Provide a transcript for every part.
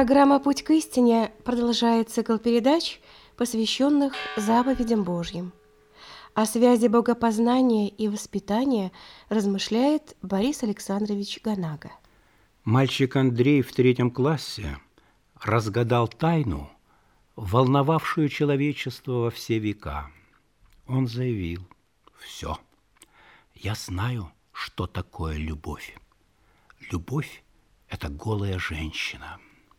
Программа «Путь к истине» продолжает цикл передач, посвященных заповедям Божьим. О связи богопознания и воспитания размышляет Борис Александрович Ганага. Мальчик Андрей в 3 классе разгадал тайну, волновавшую человечество во все века. Он заявил: «Все, я знаю, что такое любовь. Любовь – это голая женщина».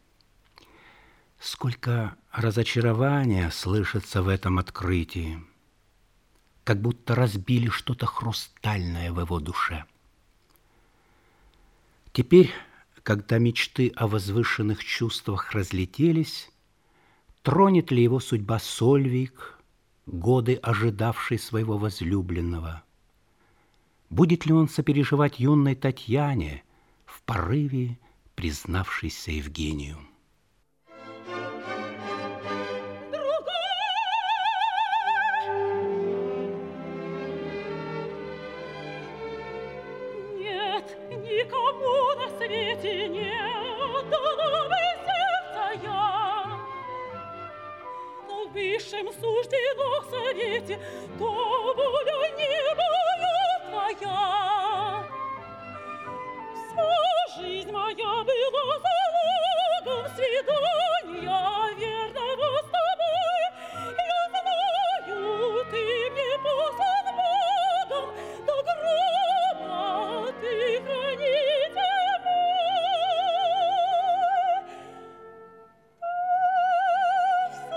Сколько разочарования слышится в этом открытии, как будто разбили что-то хрустальное в его душе. Теперь, когда мечты о возвышенных чувствах разлетелись, тронет ли его судьба Сольвик, годы ожидавший своего возлюбленного? Будет ли он сопереживать юной Татьяне, в порыве признавшейся Евгению? Никому на свете нет дорогой сердца я, но в высшем суждено совете, то воля небо твоя. Вся жизнь моя была залогом свидания верного с тобой. Я знаю, ты мне послан Богом до гроба, ты хранитель мой. Ты в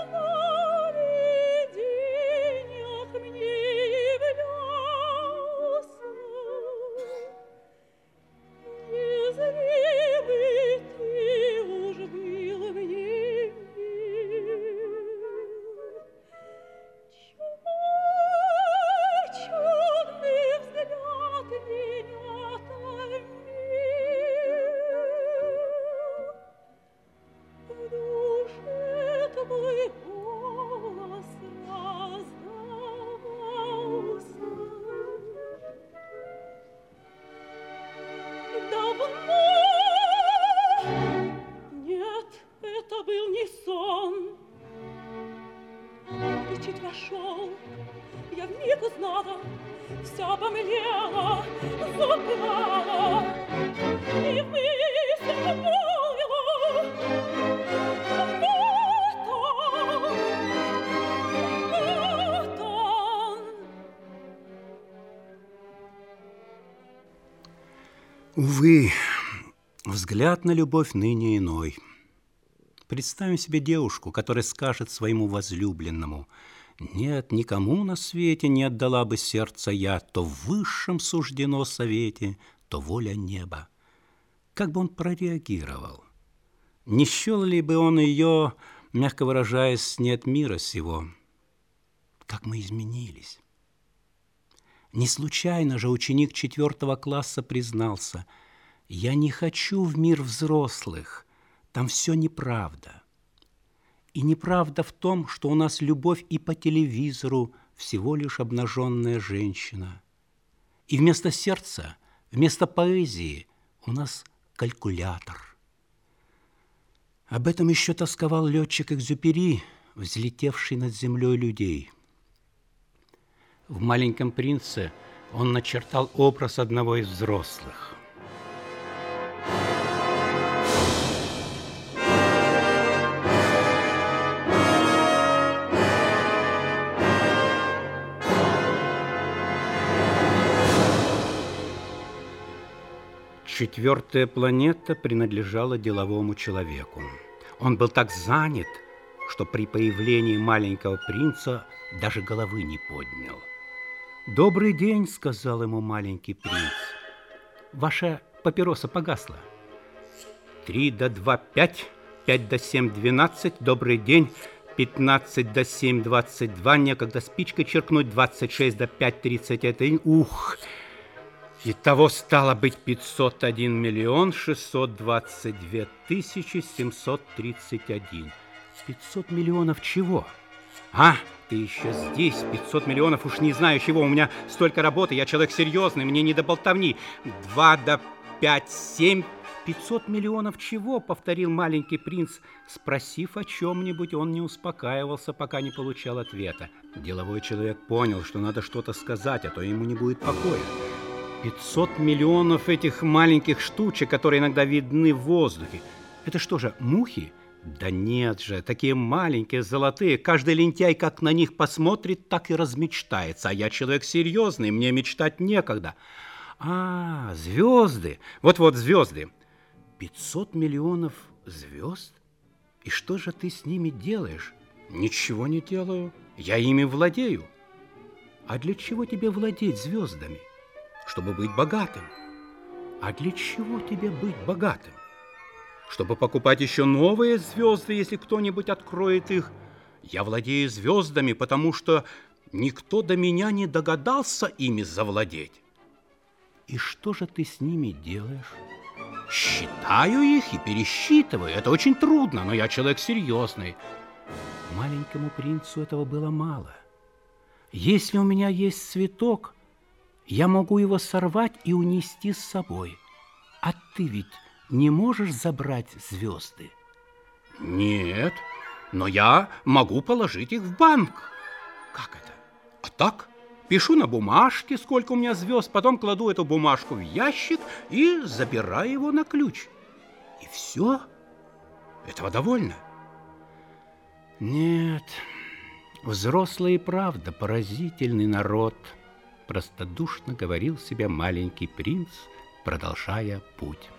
сновидениях мне являлся, незримый ты уж был мне мил. Чудный взгляд меня томил, в душе твой голос раздавался. Давно, нет, это был не сон. Ты чуть вошел, я вмиг узнала, вся обомлела, заплала, и в мысль молвила: вот он. Увы, взгляд на любовь ныне иной. Представим себе девушку, которая скажет своему возлюбленному: «Нет, никому на свете не отдала бы сердце я, то в высшем суждено совете, то воля неба». Как бы он прореагировал? Не счел ли бы он ее, мягко выражаясь, не от мира сего? Как мы изменились! Не случайно же ученик 4 класса признался: «Я не хочу в мир взрослых, там все неправда». И неправда в том, что у нас любовь и по телевизору всего лишь обнаженная женщина. И вместо сердца, вместо поэзии у нас калькулятор. Об этом еще тосковал летчик-Экзюпери, взлетевший над землей людей. В «Маленьком принце» он начертал образ одного из взрослых. Четвертая планета принадлежала деловому человеку. Он был так занят, что при появлении маленького принца даже головы не поднял. «Добрый день», — сказал ему маленький принц. «Ваша папироса погасла». 3 до 2 – 5, 5 до 7 – 12, добрый день, 15 до 7 – 22, некогда спичкой черкнуть, 26 до 5 – 31, ух! Итого стало быть 501 миллион 622 тысячи 731. 500 миллионов чего? А, ты еще здесь, 500 миллионов, уж не знаю чего, у меня столько работы, я человек серьезный, мне не до болтовни. 2 до 5, 7, 500 миллионов чего? Повторил маленький принц. Спросив о чем-нибудь, он не успокаивался, пока не получал ответа. Деловой человек понял, что надо что-то сказать, а то ему не будет покоя. 500 миллионов этих маленьких штучек, которые иногда видны в воздухе. Это что же, мухи? Да нет же, такие маленькие, золотые. Каждый лентяй как на них посмотрит, так и размечтается. А я человек серьезный, мне мечтать некогда. А, звезды. Вот-вот звезды. 500 миллионов звезд? И что же ты с ними делаешь? Ничего не делаю. Я ими владею. А для чего тебе владеть звездами? Чтобы быть богатым. А для чего тебе быть богатым? Чтобы покупать еще новые звезды, если кто-нибудь откроет их. Я владею звездами, потому что никто до меня не догадался ими завладеть. И что же ты с ними делаешь? Считаю их и пересчитываю. Это очень трудно, но я человек серьезный. Маленькому принцу этого было мало. Если у меня есть цветок, я могу его сорвать и унести с собой. А ты ведь не можешь забрать звезды? Нет, но я могу положить их в банк. Как это? А так? Пишу на бумажке, сколько у меня звезд, потом кладу эту бумажку в ящик и забираю его на ключ. И все? Этого довольно? Нет, взрослый и правда поразительный народ, простодушно говорил себе маленький принц, продолжая путь.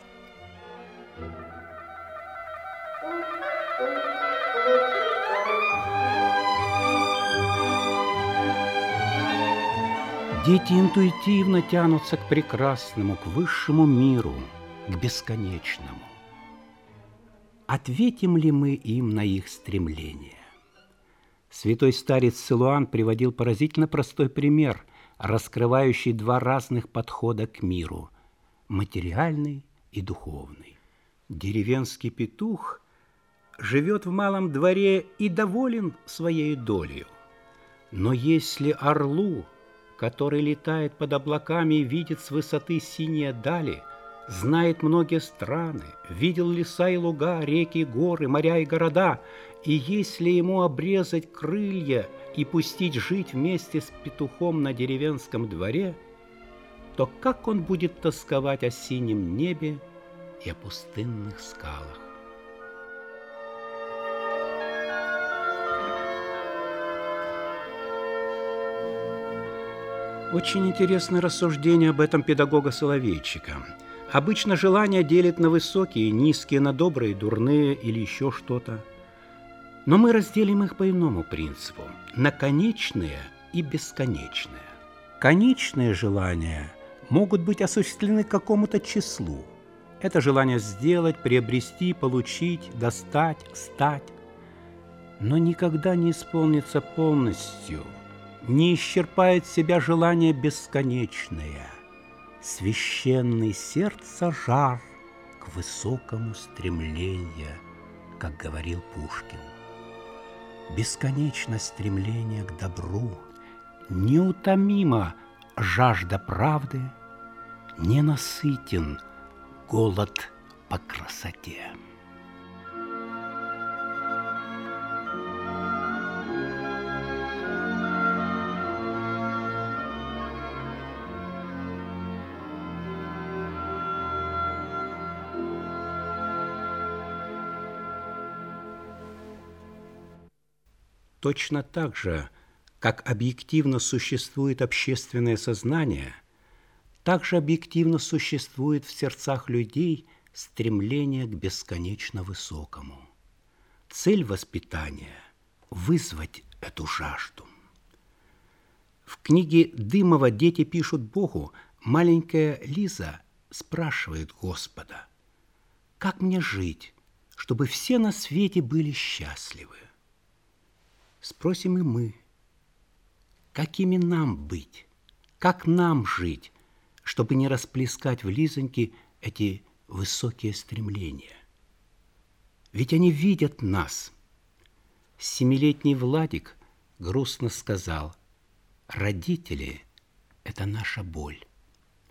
Дети интуитивно тянутся к прекрасному, к высшему миру, к бесконечному. Ответим ли мы им на их стремление? Святой старец Силуан приводил поразительно простой пример, раскрывающий два разных подхода к миру – материальный и духовный. Деревенский петух живет в малом дворе и доволен своей долей. Но если орлу, который летает под облаками и видит с высоты синие дали, знает многие страны, видел леса и луга, реки, горы, моря и города, и если ему обрезать крылья и пустить жить вместе с петухом на деревенском дворе, то как он будет тосковать о синем небе и о пустынных скалах? Очень интересное рассуждение об этом педагога-соловейчика. Обычно желания делят на высокие и низкие, на добрые, дурные или еще что-то. Но мы разделим их по иному принципу – на конечные и бесконечные. Конечные желания могут быть осуществлены к какому-то числу. Это желание сделать, приобрести, получить, достать, стать. Но никогда не исполнится полностью, не исчерпает себя желание бесконечное, священный сердца жар к высокому стремлению, как говорил Пушкин. Бесконечно стремление к добру, неутомима жажда правды, ненасытен голод по красоте. Точно так же, как объективно существует общественное сознание, так же объективно существует в сердцах людей стремление к бесконечно высокому. Цель воспитания – вызвать эту жажду. В книге Дымова дети пишут Богу, маленькая Лиза спрашивает Господа: «Как мне жить, чтобы все на свете были счастливы?» Спросим и мы, какими нам быть, как нам жить, чтобы не расплескать в Лизоньке эти высокие стремления. Ведь они видят нас. 7-летний Владик грустно сказал: «Родители – это наша боль».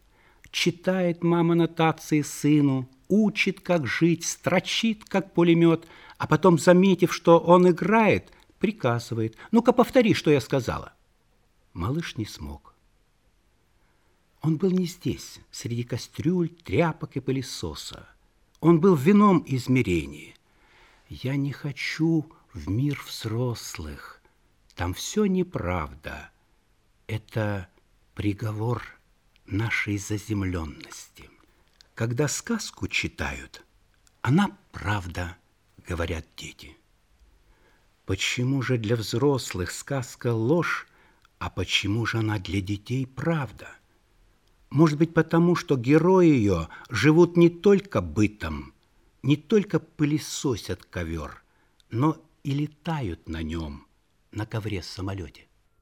Читает мама нотации сыну, учит, как жить, строчит, как пулемет, а потом, заметив, что он играет, приказывает: «Ну-ка, повтори, что я сказала». Малыш не смог. Он был не здесь, среди кастрюль, тряпок и пылесоса. Он был в ином измерении. Я не хочу в мир взрослых. Там все неправда. Это приговор нашей заземленности. Когда сказку читают, она правда, говорят дети. Почему же для взрослых сказка ложь, а почему же она для детей правда? Может быть, потому что герои ее живут не только бытом, не только пылесосят ковер, но и летают на нем, на ковре-самолете.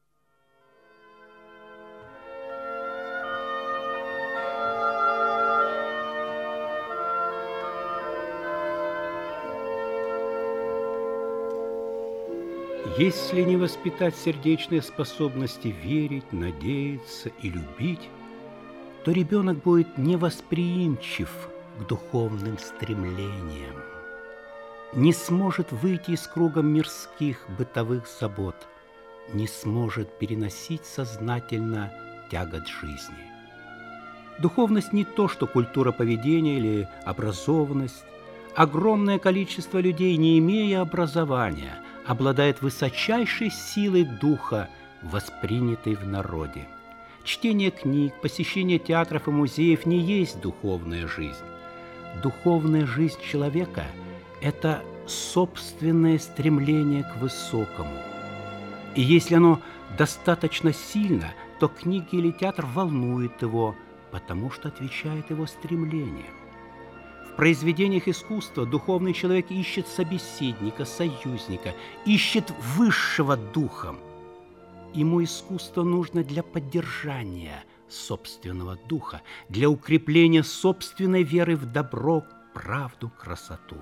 Если не воспитать сердечные способности верить, надеяться и любить, то ребенок будет невосприимчив к духовным стремлениям, не сможет выйти из круга мирских бытовых забот, не сможет переносить сознательно тягот жизни. Духовность не то, что культура поведения или образованность. Огромное количество людей, не имея образования, обладает высочайшей силой духа, воспринятой в народе. Чтение книг, посещение театров и музеев не есть духовная жизнь. Духовная жизнь человека – это собственное стремление к высокому. И если оно достаточно сильно, то книги или театр волнуют его, потому что отвечает его стремлениям. В произведениях искусства духовный человек ищет собеседника, союзника, ищет высшего духом. Ему искусство нужно для поддержания собственного духа, для укрепления собственной веры в добро, правду, красоту.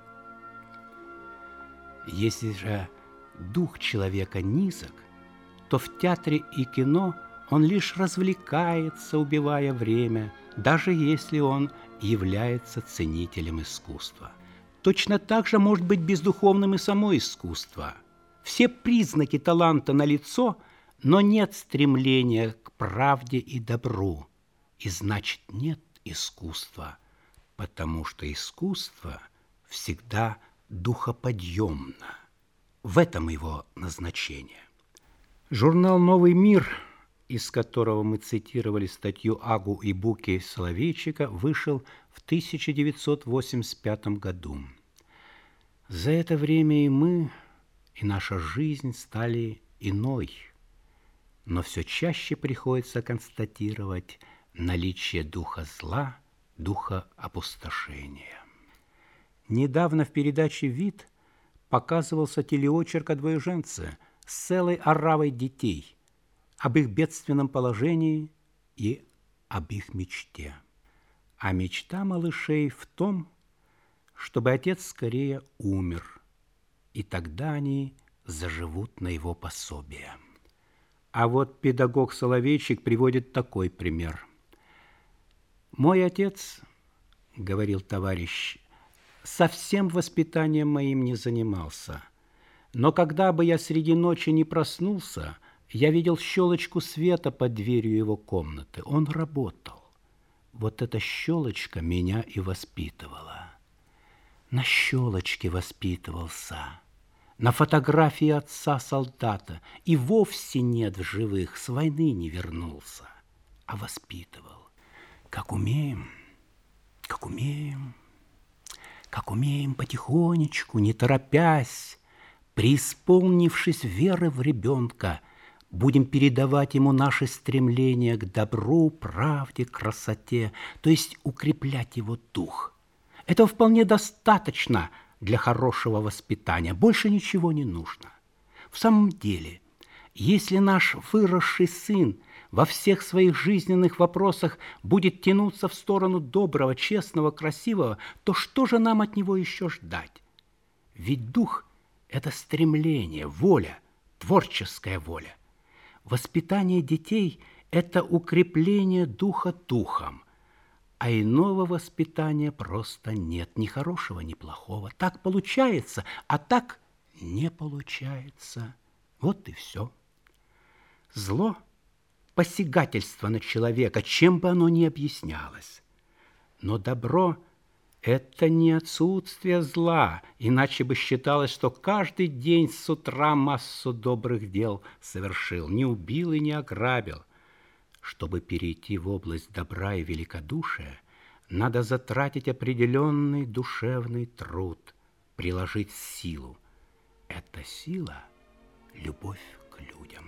Если же дух человека низок, то в театре и кино он лишь развлекается, убивая время, даже если он является ценителем искусства. Точно так же может быть бездуховным и само искусство. Все признаки таланта налицо, но нет стремления к правде и добру. И значит, нет искусства, потому что искусство всегда духоподъемно. В этом его назначение. Журнал «Новый мир», из которого мы цитировали статью Агу и Буки Соловейчика, вышел в 1985 году. За это время и мы, и наша жизнь стали иной, но все чаще приходится констатировать наличие духа зла, духа опустошения. Недавно в передаче «Вид» показывался телеочерк о двоеженце с целой оравой детей, об их бедственном положении и об их мечте. А мечта малышей в том, чтобы отец скорее умер, и тогда они заживут на его пособие. А вот педагог Соловейчик приводит такой пример. «Мой отец, — говорил товарищ, — совсем воспитанием моим не занимался, но когда бы я среди ночи не проснулся, я видел щелочку света под дверью его комнаты. Он работал. Вот эта щелочка меня и воспитывала. На щелочке воспитывался. На фотографии отца солдата и вовсе нет в живых, с войны не вернулся, а воспитывал. Как умеем, как умеем, как умеем потихонечку, не торопясь, преисполнившись веры в ребенка, будем передавать ему наши стремления к добру, правде, красоте, то есть укреплять его дух. Этого вполне достаточно для хорошего воспитания, больше ничего не нужно. В самом деле, если наш выросший сын во всех своих жизненных вопросах будет тянуться в сторону доброго, честного, красивого, то что же нам от него еще ждать? Ведь дух – это стремление, воля, творческая воля. Воспитание детей – это укрепление духа духом, а иного воспитания просто нет, ни хорошего, ни плохого. Так получается, а так не получается. Вот и все. Зло – посягательство на человека, чем бы оно ни объяснялось. Но добро – это не отсутствие зла, иначе бы считалось, что каждый день с утра массу добрых дел совершил, не убил и не ограбил. Чтобы перейти в область добра и великодушия, надо затратить определенный душевный труд, приложить силу. Эта сила – любовь к людям.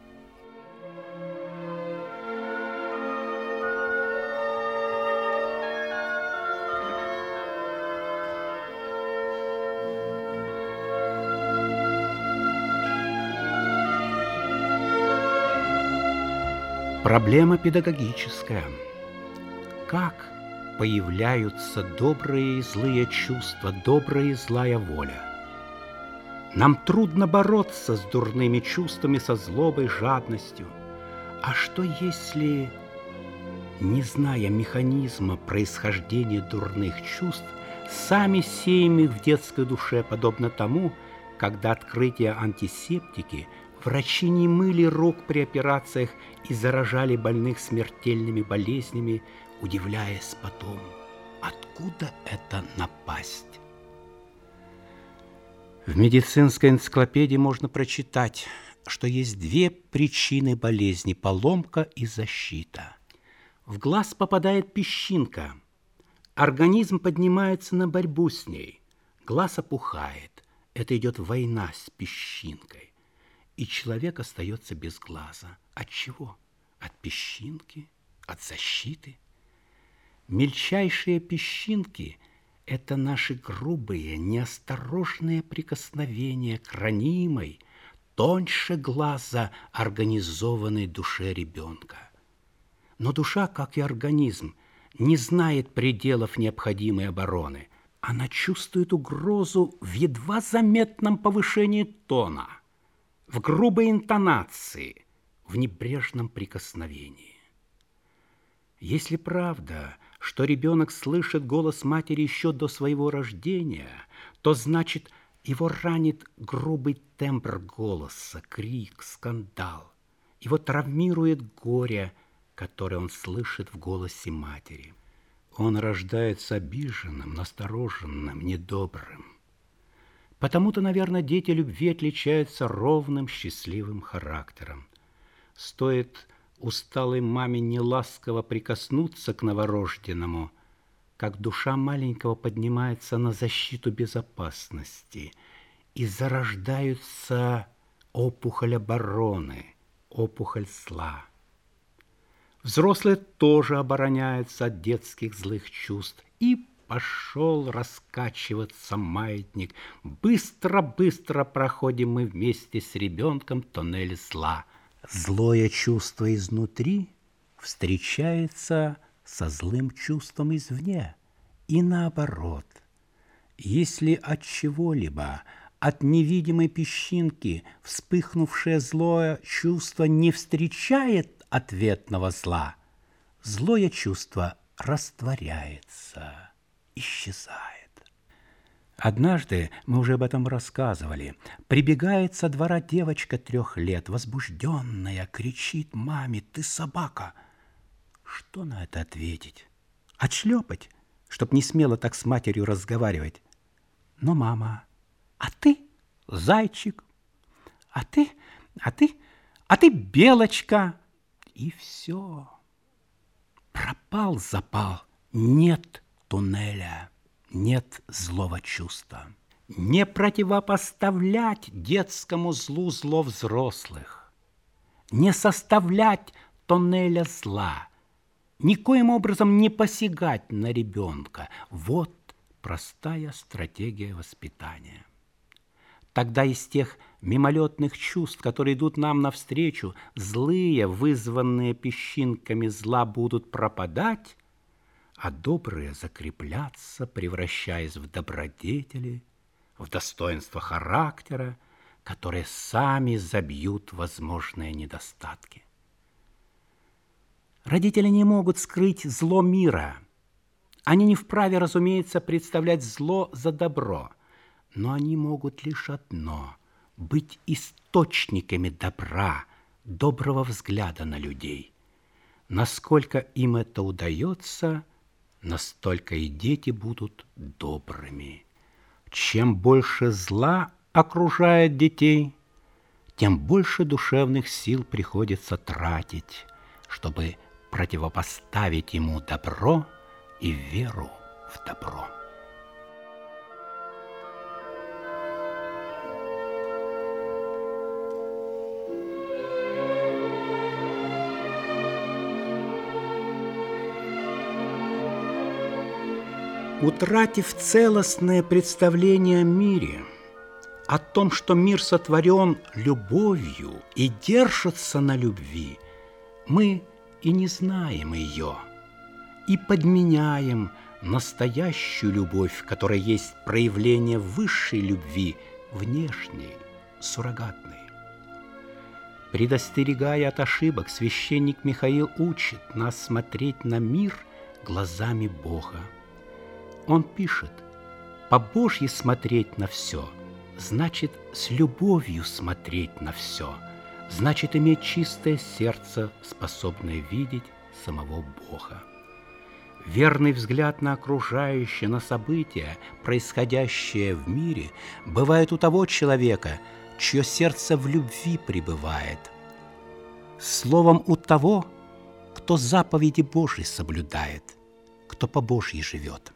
Проблема педагогическая. Как появляются добрые и злые чувства, добрая и злая воля? Нам трудно бороться с дурными чувствами, со злобой, жадностью. А что если, не зная механизма происхождения дурных чувств, сами сеем их в детской душе, подобно тому, когда открытие антисептики врачи не мыли рук при операциях и заражали больных смертельными болезнями, удивляясь потом, откуда эта напасть. В медицинской энциклопедии можно прочитать, что есть две причины болезни – поломка и защита. В глаз попадает песчинка, организм поднимается на борьбу с ней, глаз опухает, это идет война с песчинкой. И человек остается без глаза. От чего? От песчинки, от защиты. Мельчайшие песчинки – это наши грубые, неосторожные прикосновения к ранимой, тоньше глаза организованной душе ребенка. Но душа, как и организм, не знает пределов необходимой обороны. Она чувствует угрозу в едва заметном повышении тона, в грубой интонации, в небрежном прикосновении. Если правда, что ребенок слышит голос матери еще до своего рождения, то значит, его ранит грубый тембр голоса, крик, скандал. Его травмирует горе, которое он слышит в голосе матери. Он рождается обиженным, настороженным, недобрым. Потому-то, наверное, дети любви отличаются ровным, счастливым характером. Стоит усталой маме неласково прикоснуться к новорожденному, как душа маленького поднимается на защиту безопасности, и зарождаются опухоль обороны, опухоль зла. Взрослые тоже обороняются от детских злых чувств, и пошел раскачиваться маятник. Быстро-быстро проходим мы вместе с ребенком тоннель зла. Злое чувство изнутри встречается со злым чувством извне. И наоборот. Если от чего-либо, от невидимой песчинки, вспыхнувшее злое чувство не встречает ответного зла, злое чувство растворяется, исчезает. Однажды, мы уже об этом рассказывали, прибегает со двора девочка 3 лет, возбужденная, кричит маме: «Ты собака!» Что на это ответить? Отшлепать, чтоб не смело так с матерью разговаривать. Но мама: «А ты зайчик, а ты белочка!» И все. Пропал запал, нет туннеля, нет злого чувства. Не противопоставлять детскому злу зло взрослых, не составлять туннеля зла, никоим образом не посягать на ребенка. Вот простая стратегия воспитания. Тогда из тех мимолетных чувств, которые идут нам навстречу, злые, вызванные песчинками зла, будут пропадать, а добрые закрепляться, превращаясь в добродетели, в достоинство характера, которые сами забьют возможные недостатки. Родители не могут скрыть зло мира, Они не вправе, разумеется, представлять зло за добро, но они могут лишь одно – быть источниками добра, доброго взгляда на людей. Насколько им это удается, настолько и дети будут добрыми. Чем больше зла окружает детей, тем больше душевных сил приходится тратить, чтобы противопоставить ему добро и веру в добро. Утратив целостное представление о мире, о том, что мир сотворен любовью и держится на любви, мы и не знаем ее, и подменяем настоящую любовь, которая есть проявление высшей любви, внешней, суррогатной. Предостерегая от ошибок, священник Михаил учит нас смотреть на мир глазами Бога. Он пишет: по-божьи смотреть на все, значит с любовью смотреть на все, значит иметь чистое сердце, способное видеть самого Бога. Верный взгляд на окружающее, на события, происходящее в мире, бывает у того человека, чье сердце в любви пребывает. Словом, у того, кто заповеди Божьи соблюдает, кто по Божьи живет.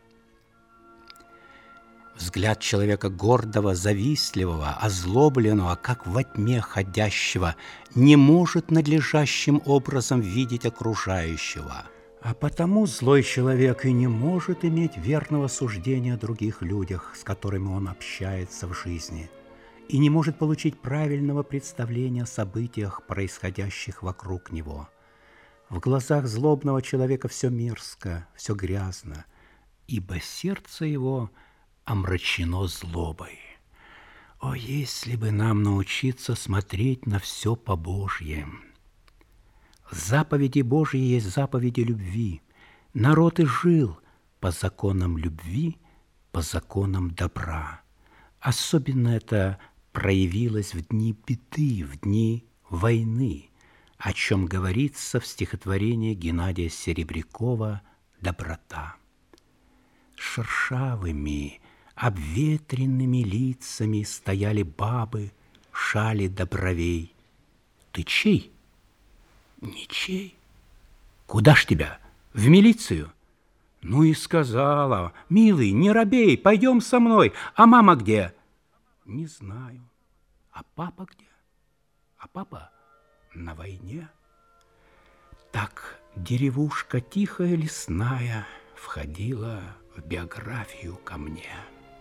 Взгляд человека гордого, завистливого, озлобленного, как во тьме ходящего, не может надлежащим образом видеть окружающего. А потому злой человек и не может иметь верного суждения о других людях, с которыми он общается в жизни, и не может получить правильного представления о событиях, происходящих вокруг него. В глазах злобного человека все мерзко, все грязно, ибо сердце его омрачено злобой. О, если бы нам научиться смотреть на все по-божье! Заповеди Божьи есть заповеди любви. Народ и жил по законам любви, по законам добра. Особенно это проявилось в дни беды, в дни войны, о чем говорится в стихотворении Геннадия Серебрякова «Доброта». Шершавыми, обветренными лицами стояли бабы, шали до бровей. Ты чей? Ничей. Куда ж тебя? В милицию? Ну и сказала: милый, не робей, пойдем со мной. А мама где? Не знаю. А папа где? А папа на войне. Так деревушка тихая лесная входила в биографию ко мне.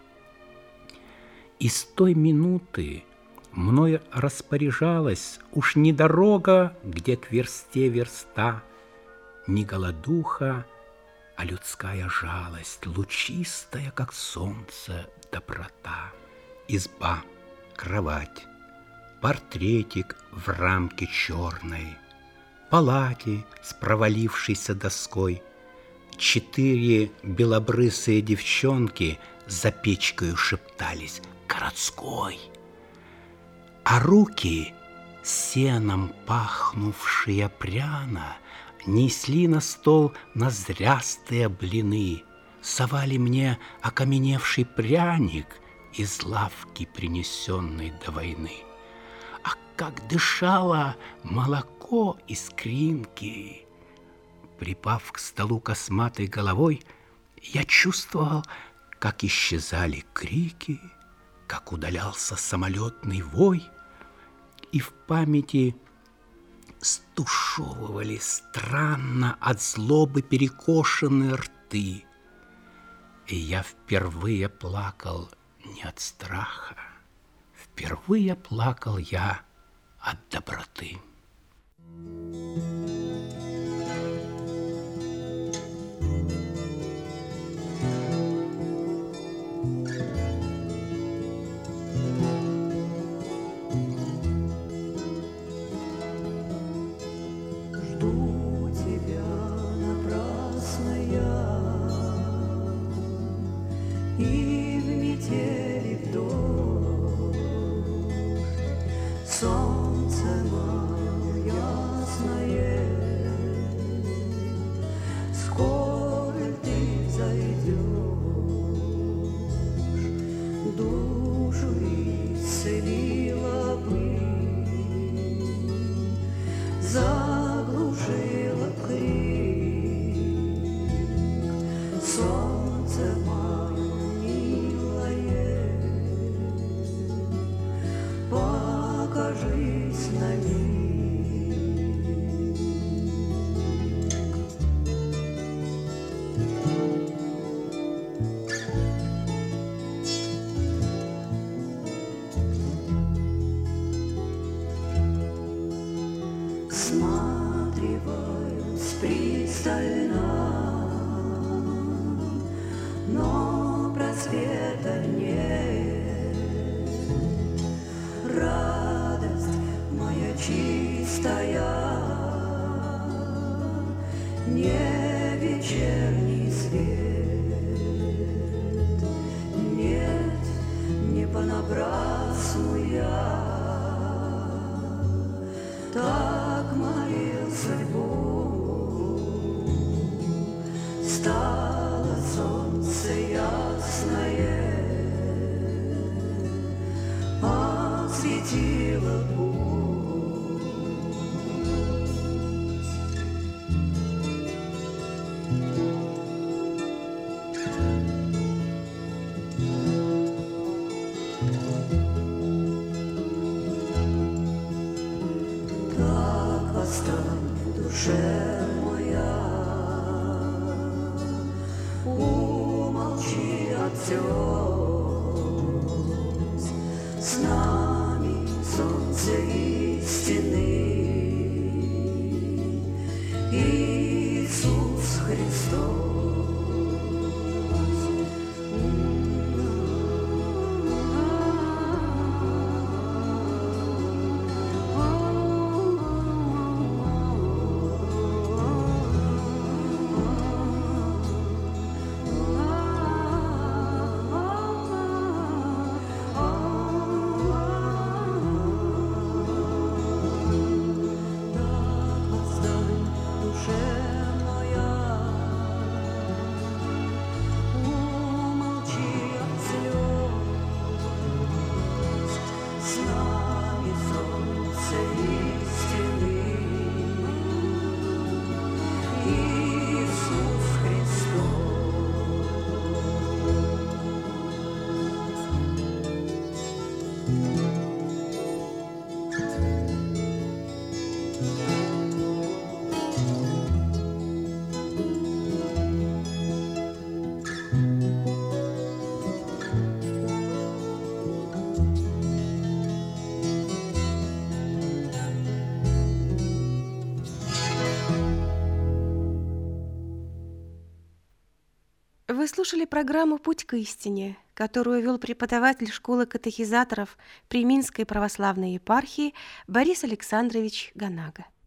И с той минуты мною распоряжалась уж не дорога, где к версте верста, не голодуха, а людская жалость, лучистая, как солнце, доброта. Изба, кровать, портретик в рамке черной, палати с провалившейся доской, 4 белобрысые девчонки за печкою шептались: городской. А руки, сеном пахнувшие пряно, несли на стол ноздрястые блины, совали мне окаменевший пряник из лавки, принесенной до войны. А как дышало молоко из кринки! Припав к столу косматой головой, я чувствовал, как исчезали крики, как удалялся самолетный вой, и в памяти стушевывали странно от злобы перекошенные рты. И я впервые плакал не от страха, впервые плакал я от доброты. Жду тебя напрасно я, стальна, но просвета нет. Радость моя чистая, не вечерний свет, нет, не понапрасну я так молил судьбу. Стало солнце ясное, осветило путь. Так восстань, душе моя, умолчи от слез, с нами солнце истины, Иисус Христос. Вы слушали программу «Путь к истине», которую вел преподаватель школы катехизаторов при Минской православной епархии Борис Александрович Ганага.